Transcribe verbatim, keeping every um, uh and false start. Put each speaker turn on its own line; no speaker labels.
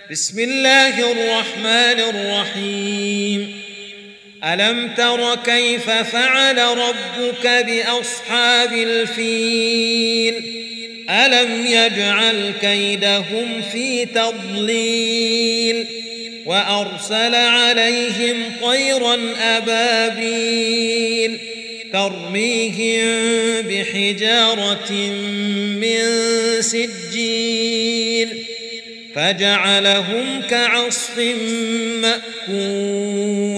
بسم الله الرحمن الرحيم. ألم تر كيف فعل ربك بأصحاب الفيل؟ ألم يجعل كيدهم في تضليل وأرسل عليهم طيرا أبابيل ترميهم بحجارة من سجيل فجعلهم كعصف مأكول.